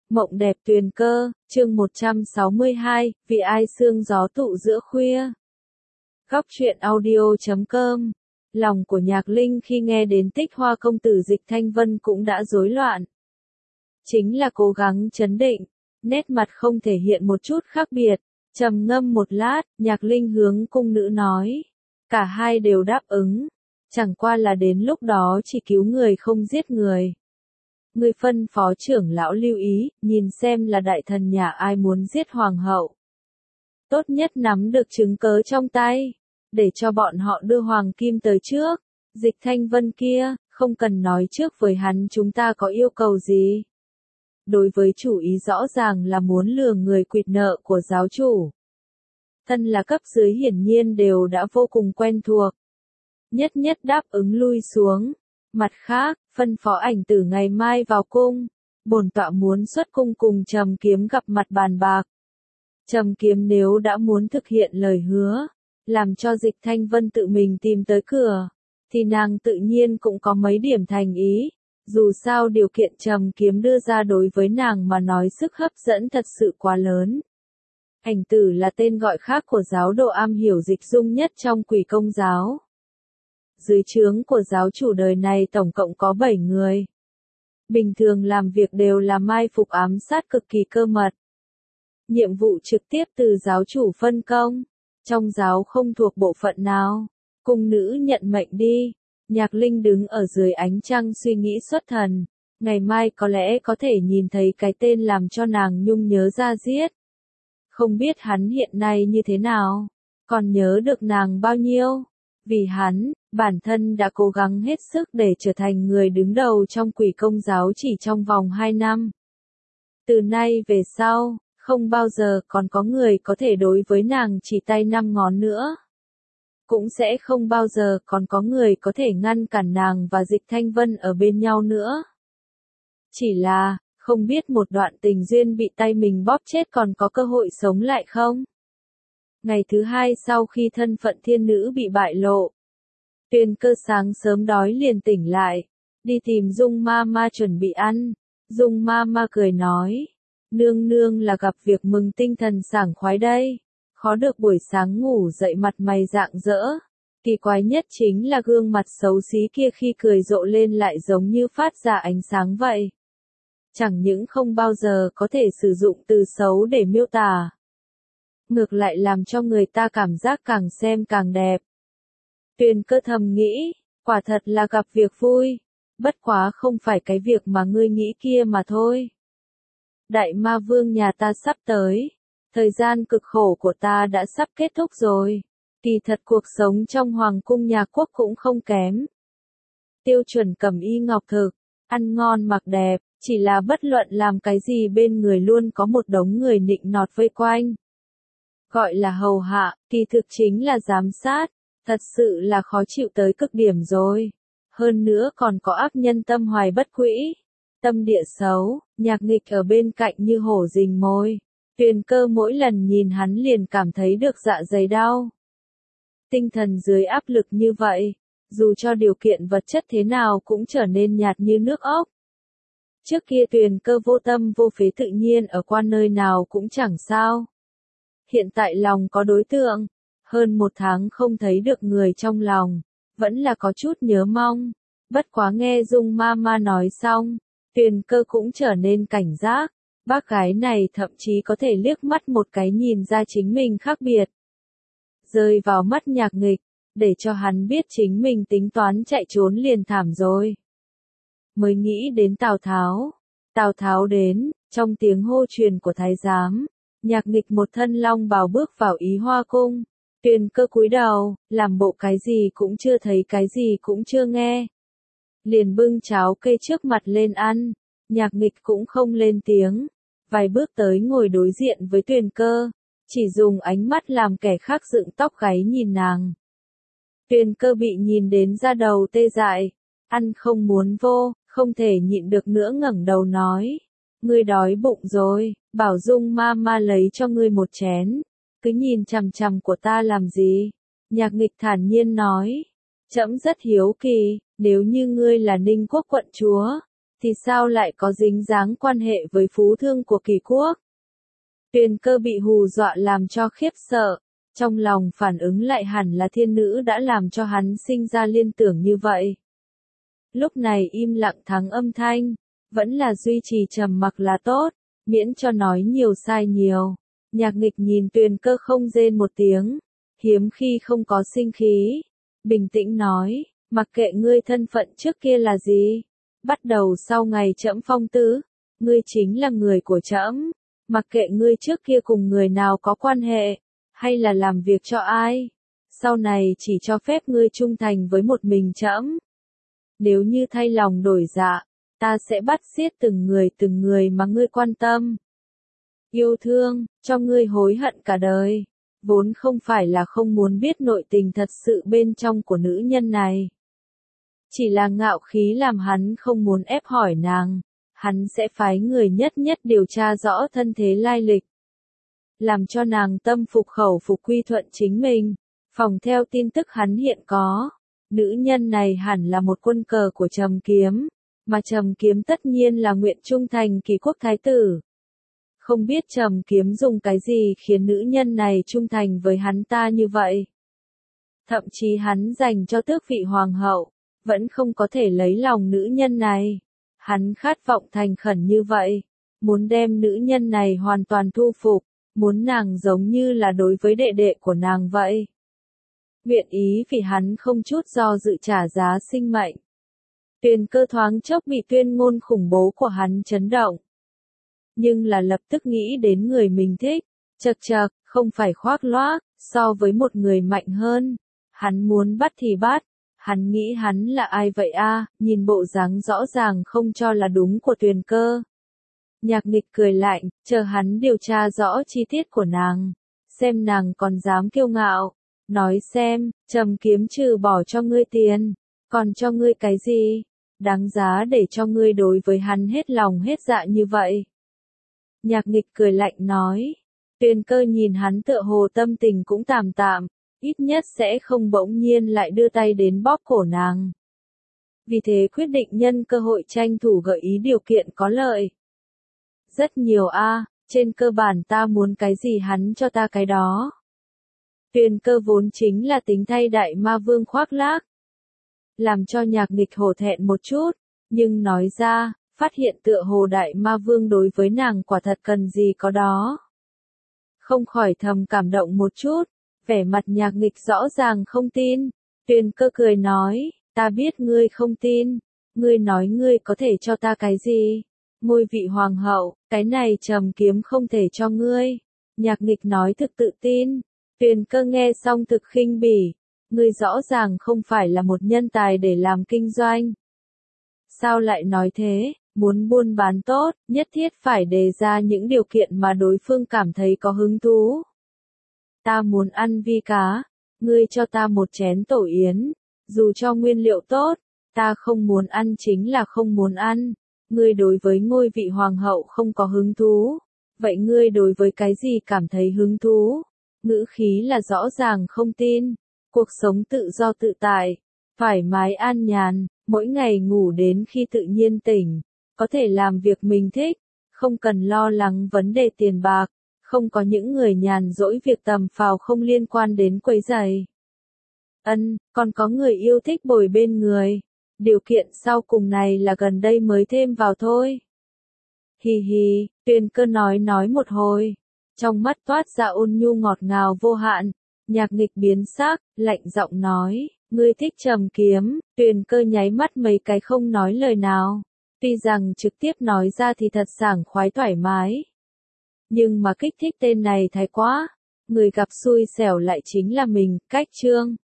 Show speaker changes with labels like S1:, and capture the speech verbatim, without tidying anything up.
S1: Mộng đẹp tuyền cơ, chương một trăm sáu mươi hai, vì ai sương gió tụ giữa khuya. Góc truyện audio chấm com. Lòng của Nhạc Linh khi nghe đến Tích Hoa công tử Dịch Thanh Vân cũng đã rối loạn. Chính là cố gắng trấn định, nét mặt không thể hiện một chút khác biệt, trầm ngâm một lát, Nhạc Linh hướng cung nữ nói. Cả hai đều đáp ứng, chẳng qua là đến lúc đó chỉ cứu người không giết người. Người phân phó trưởng lão lưu ý, nhìn xem là đại thần nhà ai muốn giết hoàng hậu. Tốt nhất nắm được chứng cớ trong tay, để cho bọn họ đưa hoàng kim tới trước. Dịch Thanh Vân kia, không cần nói trước với hắn chúng ta có yêu cầu gì. Đối với chủ ý rõ ràng là muốn lừa người quỵt nợ của giáo chủ. Thân là cấp dưới hiển nhiên đều đã vô cùng quen thuộc. Nhất nhất đáp ứng lui xuống. Mặt khác, phân phó Ảnh Tử ngày mai vào cung, bổn tọa muốn xuất cung cùng Trầm Kiếm gặp mặt bàn bạc. Trầm Kiếm nếu đã muốn thực hiện lời hứa, làm cho Dịch Thanh Vân tự mình tìm tới cửa, thì nàng tự nhiên cũng có mấy điểm thành ý, dù sao điều kiện Trầm Kiếm đưa ra đối với nàng mà nói sức hấp dẫn thật sự quá lớn. Ảnh Tử là tên gọi khác của giáo đồ am hiểu dịch dung nhất trong Quỷ Công giáo. Dưới trướng của giáo chủ đời này tổng cộng có bảy người. Bình thường làm việc đều là mai phục ám sát cực kỳ cơ mật. Nhiệm vụ trực tiếp từ giáo chủ phân công. Trong giáo không thuộc bộ phận nào. Cung nữ nhận mệnh đi. Nhạc Linh đứng ở dưới ánh trăng suy nghĩ xuất thần. Ngày mai có lẽ có thể nhìn thấy cái tên làm cho nàng nhung nhớ ra giết. Không biết hắn hiện nay như thế nào. Còn nhớ được nàng bao nhiêu. Vì hắn, bản thân đã cố gắng hết sức để trở thành người đứng đầu trong Quỷ Công giáo chỉ trong vòng hai năm. Từ nay về sau, không bao giờ còn có người có thể đối với nàng chỉ tay năm ngón nữa. Cũng sẽ không bao giờ còn có người có thể ngăn cản nàng và Dịch Thanh Vân ở bên nhau nữa. Chỉ là, không biết một đoạn tình duyên bị tay mình bóp chết còn có cơ hội sống lại không? Ngày thứ hai sau khi thân phận thiên nữ bị bại lộ, Tuyền Cơ sáng sớm đói liền tỉnh lại, đi tìm Dung Ma Ma chuẩn bị ăn. Dung Ma Ma cười nói, nương nương là gặp việc mừng tinh thần sảng khoái đây, khó được buổi sáng ngủ dậy mặt mày rạng rỡ. Kỳ quái nhất chính là gương mặt xấu xí kia khi cười rộ lên lại giống như phát ra ánh sáng vậy. Chẳng những không bao giờ có thể sử dụng từ xấu để miêu tả, ngược lại làm cho người ta cảm giác càng xem càng đẹp. Tuyền Cơ thầm nghĩ, quả thật là gặp việc vui, bất quá không phải cái việc mà ngươi nghĩ kia mà thôi. Đại ma vương nhà ta sắp tới, thời gian cực khổ của ta đã sắp kết thúc rồi, kỳ thật cuộc sống trong hoàng cung nhà quốc cũng không kém. Tiêu chuẩn cẩm y ngọc thực, ăn ngon mặc đẹp, chỉ là bất luận làm cái gì bên người luôn có một đống người nịnh nọt vây quanh. Gọi là hầu hạ, kỳ thực chính là giám sát, thật sự là khó chịu tới cực điểm rồi. Hơn nữa còn có ác nhân tâm hoài bất quỹ, tâm địa xấu. Nhạc Nghịch ở bên cạnh như hổ rình mồi. Tuyền Cơ mỗi lần nhìn hắn liền cảm thấy được dạ dày đau. Tinh thần dưới áp lực như vậy, dù cho điều kiện vật chất thế nào cũng trở nên nhạt như nước ốc. Trước kia Tuyền Cơ vô tâm vô phế tự nhiên ở qua nơi nào cũng chẳng sao. Hiện tại lòng có đối tượng, hơn một tháng không thấy được người trong lòng, vẫn là có chút nhớ mong. Bất quá nghe Dung Ma Ma nói xong, Tuyền Cơ cũng trở nên cảnh giác, bác gái này thậm chí có thể liếc mắt một cái nhìn ra chính mình khác biệt. Rơi vào mắt Nhạc Nghịch, để cho hắn biết chính mình tính toán chạy trốn liền thảm rồi. Mới nghĩ đến Tào Tháo. Tào Tháo đến, trong tiếng hô truyền của thái giám, Nhạc Nghịch một thân long bào bước vào Ý Hoa cung. Tuyền Cơ cúi đầu, làm bộ cái gì cũng chưa thấy cái gì cũng chưa nghe. Liền bưng cháo cây trước mặt lên ăn, Nhạc Nghịch cũng không lên tiếng, vài bước tới ngồi đối diện với Tuyền Cơ, chỉ dùng ánh mắt làm kẻ khác dựng tóc gáy nhìn nàng. Tuyền Cơ bị nhìn đến da đầu tê dại, ăn không muốn vô, không thể nhịn được nữa ngẩng đầu nói, ngươi đói bụng rồi, bảo Dung Ma Ma lấy cho ngươi một chén, cứ nhìn chằm chằm của ta làm gì? Nhạc Nghịch thản nhiên nói, trẫm rất hiếu kỳ, nếu như ngươi là Ninh Quốc quận chúa, thì sao lại có dính dáng quan hệ với phú thương của Kỳ Quốc? Tuyền Cơ bị hù dọa làm cho khiếp sợ, trong lòng phản ứng lại hẳn là thiên nữ đã làm cho hắn sinh ra liên tưởng như vậy. Lúc này im lặng thắng âm thanh, vẫn là duy trì trầm mặc là tốt, miễn cho nói nhiều sai nhiều. Nhạc Nghịch nhìn Tuyền Cơ không rên một tiếng, hiếm khi không có sinh khí, bình tĩnh nói, mặc kệ ngươi thân phận trước kia là gì, bắt đầu sau ngày trẫm phong tứ, ngươi chính là người của trẫm, mặc kệ ngươi trước kia cùng người nào có quan hệ, hay là làm việc cho ai, sau này chỉ cho phép ngươi trung thành với một mình trẫm. Nếu như thay lòng đổi dạ, ta sẽ bắt giết từng người từng người mà ngươi quan tâm, yêu thương, cho ngươi hối hận cả đời. Vốn không phải là không muốn biết nội tình thật sự bên trong của nữ nhân này. Chỉ là ngạo khí làm hắn không muốn ép hỏi nàng, hắn sẽ phái người nhất nhất điều tra rõ thân thế lai lịch. Làm cho nàng tâm phục khẩu phục quy thuận chính mình, phòng theo tin tức hắn hiện có. Nữ nhân này hẳn là một quân cờ của Trầm Kiếm, mà Trầm Kiếm tất nhiên là nguyện trung thành Kỳ Quốc thái tử. Không biết Trầm Kiếm dùng cái gì khiến nữ nhân này trung thành với hắn ta như vậy. Thậm chí hắn dành cho tước vị hoàng hậu, vẫn không có thể lấy lòng nữ nhân này. Hắn khát vọng thành khẩn như vậy, muốn đem nữ nhân này hoàn toàn thu phục, muốn nàng giống như là đối với đệ đệ của nàng vậy. Nguyện ý vì hắn không chút do dự trả giá sinh mệnh. Tuyền Cơ thoáng chốc bị tuyên ngôn khủng bố của hắn chấn động. Nhưng là lập tức nghĩ đến người mình thích, chật chật, không phải khoác lác, so với một người mạnh hơn. Hắn muốn bắt thì bắt, hắn nghĩ hắn là ai vậy a? Nhìn bộ dáng rõ ràng không cho là đúng của Tuyền Cơ. Nhạc Nghịch cười lạnh, chờ hắn điều tra rõ chi tiết của nàng, xem nàng còn dám kiêu ngạo, nói xem, Trầm Kiếm trừ bỏ cho ngươi tiền, còn cho ngươi cái gì, đáng giá để cho ngươi đối với hắn hết lòng hết dạ như vậy. Nhạc Nghịch cười lạnh nói, Tuyền Cơ nhìn hắn tựa hồ tâm tình cũng tạm tạm, ít nhất sẽ không bỗng nhiên lại đưa tay đến bóp cổ nàng. Vì thế quyết định nhân cơ hội tranh thủ gợi ý điều kiện có lợi. Rất nhiều a, trên cơ bản ta muốn cái gì hắn cho ta cái đó. Tuyền Cơ vốn chính là tính thay đại ma vương khoác lác, làm cho Nhạc Nghịch hổ thẹn một chút, nhưng nói ra, phát hiện tựa hồ đại ma vương đối với nàng quả thật cần gì có đó. Không khỏi thầm cảm động một chút, vẻ mặt Nhạc Nghịch rõ ràng không tin. Tuyền Cơ cười nói, ta biết ngươi không tin, ngươi nói ngươi có thể cho ta cái gì? Ngôi vị hoàng hậu, cái này Trầm Kiếm không thể cho ngươi. Nhạc Nghịch nói thực tự tin. Tuyền Cơ nghe xong thực khinh bỉ, ngươi rõ ràng không phải là một nhân tài để làm kinh doanh. Sao lại nói thế, muốn buôn bán tốt, nhất thiết phải đề ra những điều kiện mà đối phương cảm thấy có hứng thú. Ta muốn ăn vi cá, ngươi cho ta một chén tổ yến, dù cho nguyên liệu tốt, ta không muốn ăn chính là không muốn ăn. Ngươi đối với ngôi vị hoàng hậu không có hứng thú, vậy ngươi đối với cái gì cảm thấy hứng thú? Ngữ khí là rõ ràng không tin. Cuộc sống tự do tự tại, thoải mái an nhàn, mỗi ngày ngủ đến khi tự nhiên tỉnh, có thể làm việc mình thích, không cần lo lắng vấn đề tiền bạc, không có những người nhàn rỗi việc tầm phào không liên quan đến quấy rầy. Ân, còn có người yêu thích bồi bên người. Điều kiện sau cùng này là gần đây mới thêm vào thôi. Hì hì, Tuyền Cơ nói nói một hồi, trong mắt toát ra ôn nhu ngọt ngào vô hạn. Nhạc Nghịch biến sắc, lạnh giọng nói, ngươi thích Trầm Kiếm. Tuyền Cơ nháy mắt mấy cái không nói lời nào. Tuy rằng trực tiếp nói ra thì thật sảng khoái thoải mái, nhưng mà kích thích tên này thái quá. Người gặp xui xẻo lại chính là mình. Cách chương